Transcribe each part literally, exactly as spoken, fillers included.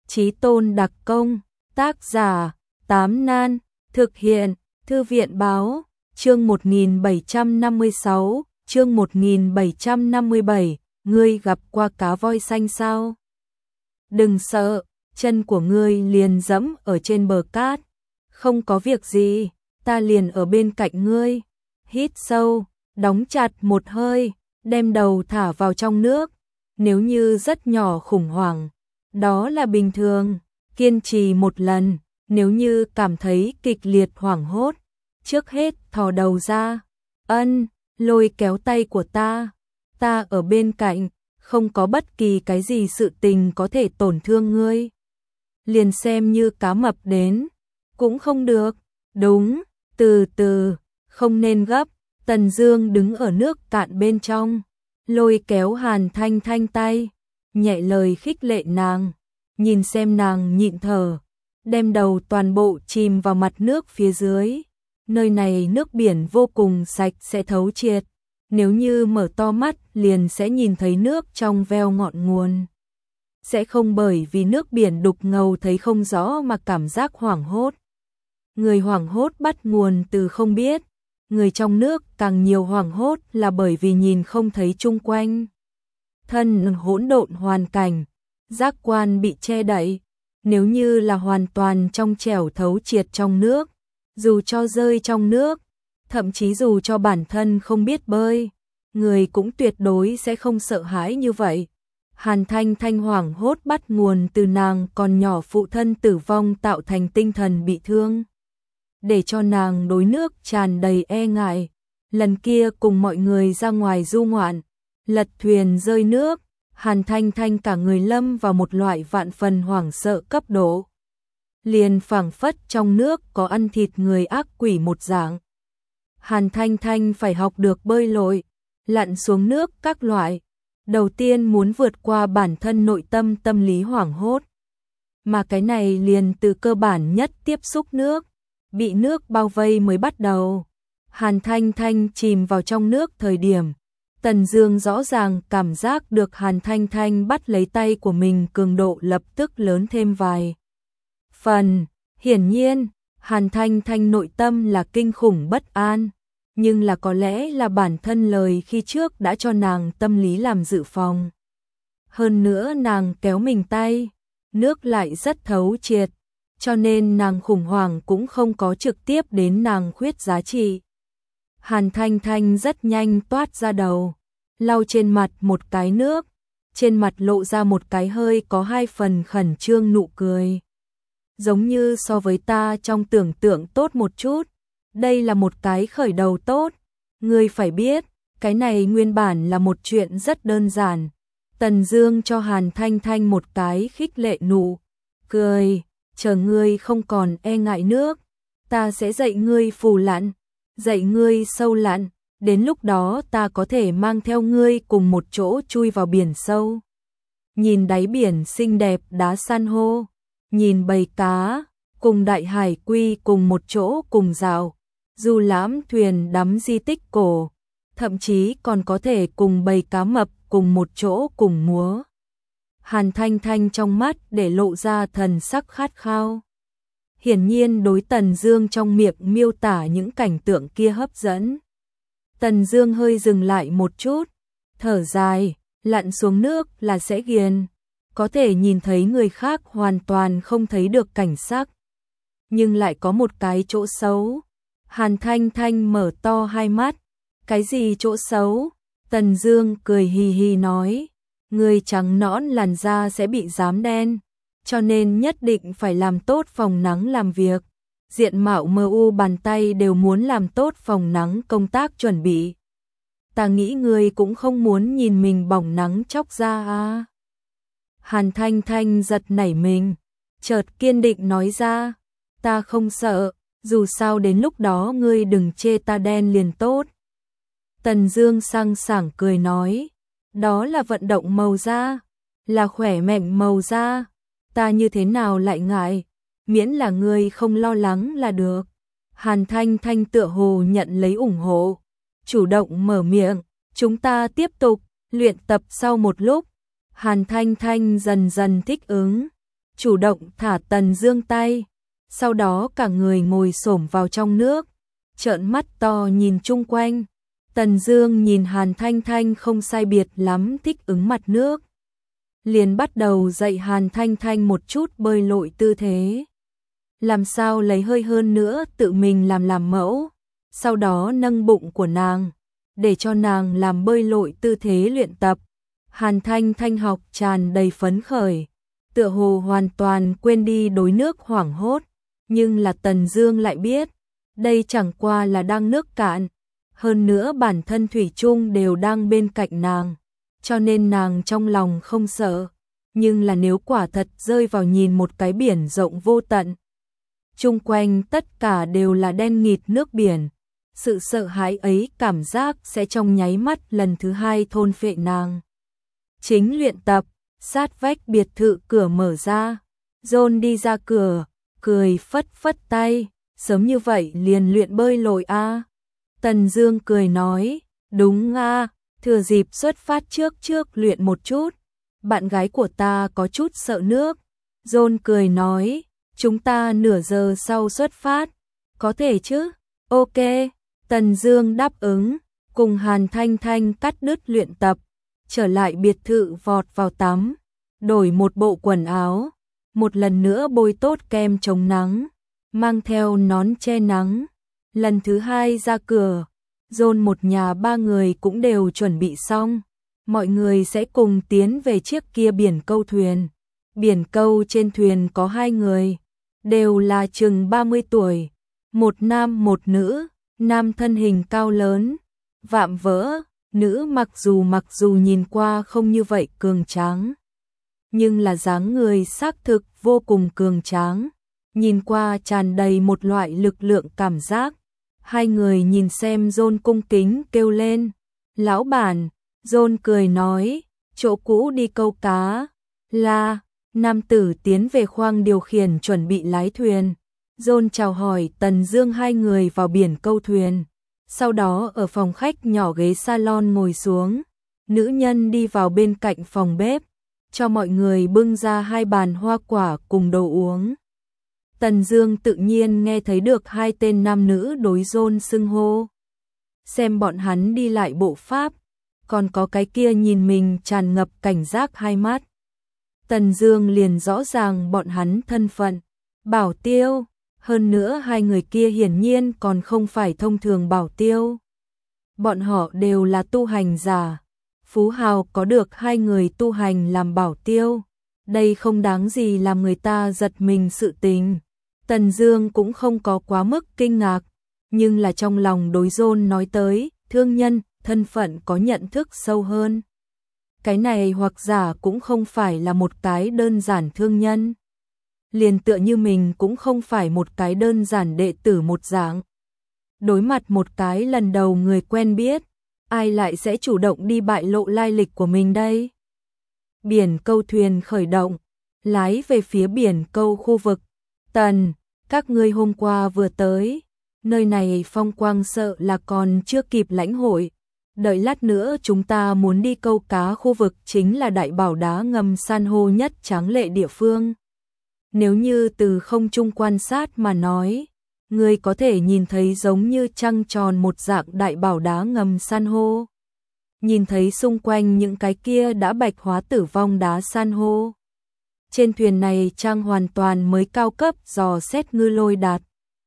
Chí tôn đặc công, tác giả, Tám Nan, thực hiện, Thư viện báo, chương một nghìn bảy trăm năm mươi sáu, chương một nghìn bảy trăm năm mươi bảy, ngươi gặp qua cá voi xanh sao? Đừng sợ, chân của ngươi liền dẫm ở trên bờ cát, không có việc gì, ta liền ở bên cạnh ngươi. Hít sâu, đóng chặt một hơi, đem đầu thả vào trong nước, nếu như rất nhỏ khủng hoảng, đó là bình thường, kiên trì một lần, nếu như cảm thấy kịch liệt hoảng hốt, trước hết thò đầu ra, ân, lôi kéo tay của ta, ta ở bên cạnh, không có bất kỳ cái gì sự tình có thể tổn thương ngươi. Liền xem như cá mập đến, cũng không được, đúng, từ từ, không nên gấp. Tần Dương đứng ở nước cạn bên trong, lôi kéo Hàn Thanh Thanh tay, nhẹ lời khích lệ nàng, nhìn xem nàng nhịn thở, đem đầu toàn bộ chìm vào mặt nước phía dưới. Nơi này nước biển vô cùng sạch sẽ thấu triệt, nếu như mở to mắt liền sẽ nhìn thấy nước trong veo ngọn nguồn. Sẽ không bởi vì nước biển đục ngầu thấy không rõ mà cảm giác hoảng hốt. Người hoảng hốt bắt nguồn từ không biết, người trong nước càng nhiều hoảng hốt là bởi vì nhìn không thấy chung quanh. Thân hỗn độn hoàn cảnh, giác quan bị che đậy, nếu như là hoàn toàn trong trẻo thấu triệt trong nước, dù cho rơi trong nước, thậm chí dù cho bản thân không biết bơi, người cũng tuyệt đối sẽ không sợ hãi như vậy. Hàn Thanh Thanh hoảng hốt bắt nguồn từ nàng còn nhỏ phụ thân tử vong tạo thành tinh thần bị thương, để cho nàng đối nước tràn đầy e ngại. Lần kia cùng mọi người ra ngoài du ngoạn, lật thuyền rơi nước, Hàn Thanh Thanh cả người lâm vào một loại vạn phần hoảng sợ cấp độ. Liền phảng phất trong nước có ăn thịt người ác quỷ một dạng. Hàn Thanh Thanh phải học được bơi lội, lặn xuống nước các loại. Đầu tiên muốn vượt qua bản thân nội tâm tâm lý hoảng hốt. Mà cái này liền từ cơ bản nhất tiếp xúc nước, bị nước bao vây mới bắt đầu. Hàn Thanh Thanh chìm vào trong nước thời điểm, Tần Dương rõ ràng cảm giác được Hàn Thanh Thanh bắt lấy tay của mình cường độ lập tức lớn thêm vài phần. Hiển nhiên, Hàn Thanh Thanh nội tâm là kinh khủng bất an, nhưng là có lẽ là bản thân lời khi trước đã cho nàng tâm lý làm dự phòng. Hơn nữa nàng kéo mình tay, nước lại rất thấu triệt, cho nên nàng khủng hoảng cũng không có trực tiếp đến nàng khuyết giá trị. Hàn Thanh Thanh rất nhanh toát ra đầu, lau trên mặt một cái nước, trên mặt lộ ra một cái hơi có hai phần khẩn trương nụ cười. Giống như so với ta trong tưởng tượng tốt một chút, đây là một cái khởi đầu tốt. Ngươi phải biết, cái này nguyên bản là một chuyện rất đơn giản. Tần Dương cho Hàn Thanh Thanh một cái khích lệ nụ cười, chờ ngươi không còn e ngại nước, ta sẽ dạy ngươi phù lặn, dạy ngươi sâu lặn, đến lúc đó ta có thể mang theo ngươi cùng một chỗ chui vào biển sâu. Nhìn đáy biển xinh đẹp đá san hô, nhìn bầy cá, cùng đại hải quy cùng một chỗ cùng dạo, du lãm thuyền đắm di tích cổ, thậm chí còn có thể cùng bầy cá mập cùng một chỗ cùng múa. Hàn Thanh Thanh trong mắt để lộ ra thần sắc khát khao. Hiển nhiên đối Tần Dương trong miệng miêu tả những cảnh tượng kia hấp dẫn. Tần Dương hơi dừng lại một chút, thở dài, lặn xuống nước là sẽ ghiền, có thể nhìn thấy người khác hoàn toàn không thấy được cảnh sắc. Nhưng lại có một cái chỗ xấu. Hàn Thanh Thanh mở to hai mắt, cái gì chỗ xấu? Tần Dương cười hì hì nói, người trắng nõn làn da sẽ bị rám đen, cho nên nhất định phải làm tốt phòng nắng làm việc. Diện mạo mờ u bàn tay đều muốn làm tốt phòng nắng công tác chuẩn bị. Ta nghĩ ngươi cũng không muốn nhìn mình bỏng nắng chóc da à. Hàn Thanh Thanh giật nảy mình, chợt kiên định nói ra, ta không sợ, dù sao đến lúc đó ngươi đừng chê ta đen liền tốt. Tần Dương sang sảng cười nói, đó là vận động màu da, là khỏe mạnh màu da, ta như thế nào lại ngại, miễn là ngươi không lo lắng là được. Hàn Thanh Thanh tựa hồ nhận lấy ủng hộ, chủ động mở miệng, chúng ta tiếp tục luyện tập. Sau một lúc, Hàn Thanh Thanh dần dần thích ứng, chủ động thả Tần Dương tay, sau đó cả người ngồi xổm vào trong nước, trợn mắt to nhìn chung quanh. Tần Dương nhìn Hàn Thanh Thanh không sai biệt lắm thích ứng mặt nước, liền bắt đầu dạy Hàn Thanh Thanh một chút bơi lội tư thế. Làm sao lấy hơi hơn nữa tự mình làm làm mẫu, sau đó nâng bụng của nàng, để cho nàng làm bơi lội tư thế luyện tập. Hàn Thanh Thanh học tràn đầy phấn khởi, tựa hồ hoàn toàn quên đi đuối nước hoảng hốt, nhưng là Tần Dương lại biết, đây chẳng qua là đang nước cạn, hơn nữa bản thân thủy chung đều đang bên cạnh nàng, cho nên nàng trong lòng không sợ, nhưng là nếu quả thật rơi vào nhìn một cái biển rộng vô tận, chung quanh tất cả đều là đen nghịt nước biển, sự sợ hãi ấy cảm giác sẽ trong nháy mắt lần thứ hai thôn phệ nàng. Chính luyện tập, sát vách biệt thự cửa mở ra, John đi ra cửa, cười phất phất tay, sớm như vậy liền luyện bơi lội a? À? Tần Dương cười nói, đúng a, à, thừa dịp xuất phát trước trước luyện một chút, bạn gái của ta có chút sợ nước. John cười nói, chúng ta nửa giờ sau xuất phát, có thể chứ? Ok, Tần Dương đáp ứng, cùng Hàn Thanh Thanh cắt đứt luyện tập, trở lại biệt thự vọt vào tắm, đổi một bộ quần áo, một lần nữa bôi tốt kem chống nắng, mang theo nón che nắng. Lần thứ hai ra cửa, John một nhà ba người cũng đều chuẩn bị xong, mọi người sẽ cùng tiến về chiếc kia biển câu thuyền. Biển câu trên thuyền có hai người, đều là chừng ba mươi tuổi, một nam một nữ, nam thân hình cao lớn, vạm vỡ, nữ mặc dù mặc dù nhìn qua không như vậy cường tráng, nhưng là dáng người xác thực vô cùng cường tráng, nhìn qua tràn đầy một loại lực lượng cảm giác. Hai người nhìn xem John cung kính kêu lên, lão bản. John cười nói, chỗ cũ đi câu cá. Là, nam tử tiến về khoang điều khiển chuẩn bị lái thuyền. John chào hỏi Tần Dương hai người vào biển câu thuyền. Sau đó ở phòng khách nhỏ ghế salon ngồi xuống. Nữ nhân đi vào bên cạnh phòng bếp, cho mọi người bưng ra hai bàn hoa quả cùng đồ uống. Tần Dương tự nhiên nghe thấy được hai tên nam nữ đối John xưng hô. Xem bọn hắn đi lại bộ pháp, còn có cái kia nhìn mình tràn ngập cảnh giác hai mắt. Tần Dương liền rõ ràng bọn hắn thân phận, bảo tiêu, hơn nữa hai người kia hiển nhiên còn không phải thông thường bảo tiêu. Bọn họ đều là tu hành giả, phú hào có được hai người tu hành làm bảo tiêu, đây không đáng gì làm người ta giật mình sự tình. Tần Dương cũng không có quá mức kinh ngạc, nhưng là trong lòng đối John nói tới, thương nhân, thân phận có nhận thức sâu hơn. Cái này hoặc giả cũng không phải là một cái đơn giản thương nhân. Liền tựa như mình cũng không phải một cái đơn giản đệ tử một dạng. Đối mặt một cái lần đầu người quen biết, ai lại sẽ chủ động đi bại lộ lai lịch của mình đây? Biển câu thuyền khởi động, lái về phía biển câu khu vực. Tần, các ngươi hôm qua vừa tới, nơi này phong quang sợ là còn chưa kịp lãnh hội. Đợi lát nữa chúng ta muốn đi câu cá khu vực chính là đại bảo đá ngầm san hô nhất tráng lệ địa phương. Nếu như từ không trung quan sát mà nói, ngươi có thể nhìn thấy giống như trăng tròn một dạng đại bảo đá ngầm san hô. Nhìn thấy xung quanh những cái kia đã bạch hóa tử vong đá san hô. Trên thuyền này trang hoàn toàn mới cao cấp dò xét ngư lôi đạt.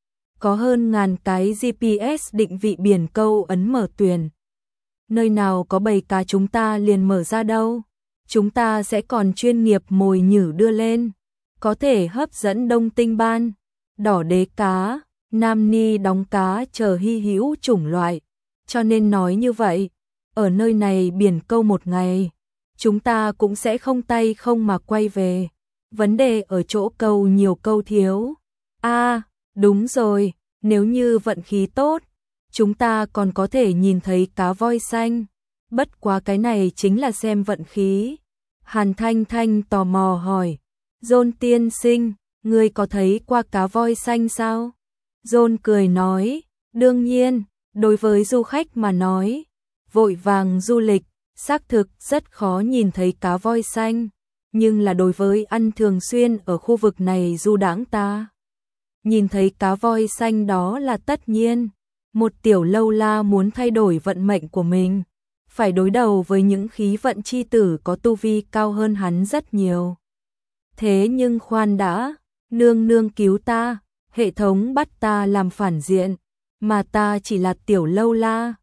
Có hơn ngàn cái giê pê ét định vị biển câu ấn mở thuyền. Nơi nào có bầy cá chúng ta liền mở ra đâu. Chúng ta sẽ còn chuyên nghiệp mồi nhử đưa lên. Có thể hấp dẫn đông tinh ban, đỏ đế cá, nam ni đóng cá chờ hy hữu chủng loại. Cho nên nói như vậy, ở nơi này biển câu một ngày, chúng ta cũng sẽ không tay không mà quay về. Vấn đề ở chỗ câu nhiều câu thiếu. A, à, đúng rồi, nếu như vận khí tốt, chúng ta còn có thể nhìn thấy cá voi xanh. Bất quá cái này chính là xem vận khí. Hàn Thanh Thanh tò mò hỏi, John tiên sinh, ngươi có thấy qua cá voi xanh sao? John cười nói, đương nhiên, đối với du khách mà nói, vội vàng du lịch, xác thực rất khó nhìn thấy cá voi xanh. nhưng là đối với ăn thường xuyên ở khu vực này du đãng ta. Nhìn thấy cá voi xanh đó là tất nhiên, một tiểu lâu la muốn thay đổi vận mệnh của mình, phải đối đầu với những khí vận chi tử có tu vi cao hơn hắn rất nhiều. Thế nhưng khoan đã, nương nương cứu ta, hệ thống bắt ta làm phản diện, mà ta chỉ là tiểu lâu la,